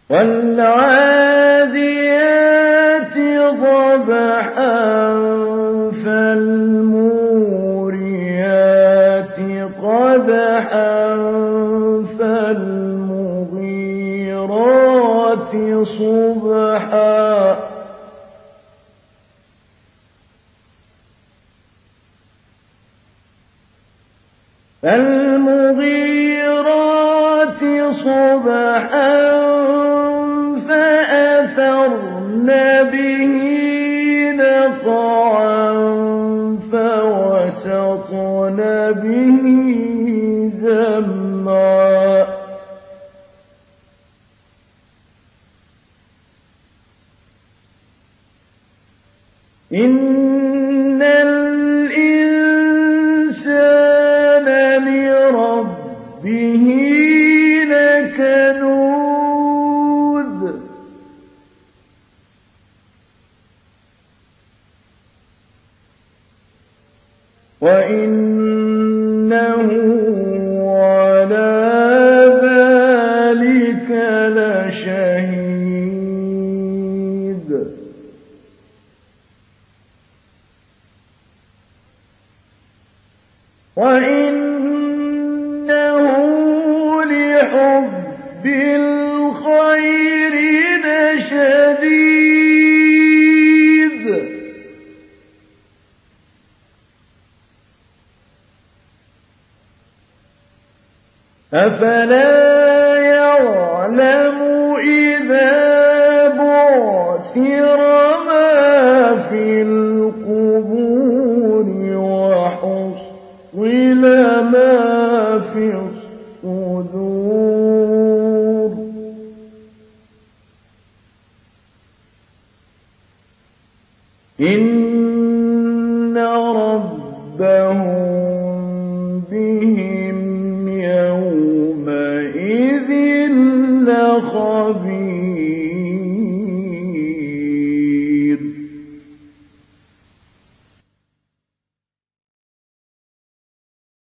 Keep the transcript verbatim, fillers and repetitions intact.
وَالْعَادِيَاتِ ضَبْحًا فَالْمُورِيَاتِ قَدْحًا فَالْمُغِيرَاتِ صُبْحًا فَالْمُغِيرَاتِ صُبْحًا فَأَثَرْنَ بِهِ نَقْعًا فَوَسَطْنَ بِهِ جَمْعًا إِنَّ الْإِنسَانَ لِرَبِّهِ لَكَنُودٌ وَإِنَّهُ عَلَىٰ ذَٰلِكَ لَشَهِيدٌ وَإِنَّهُ لِحُبِّ الْخَيْرِ لَشَدِيدٌ أَفَلَا يَعْلَمُ إِذَا بُعْثِرَ مَا فِي الْقُبُورِ وَحُصِّلَ مَا فِي الصُّدُورِ إِنَّ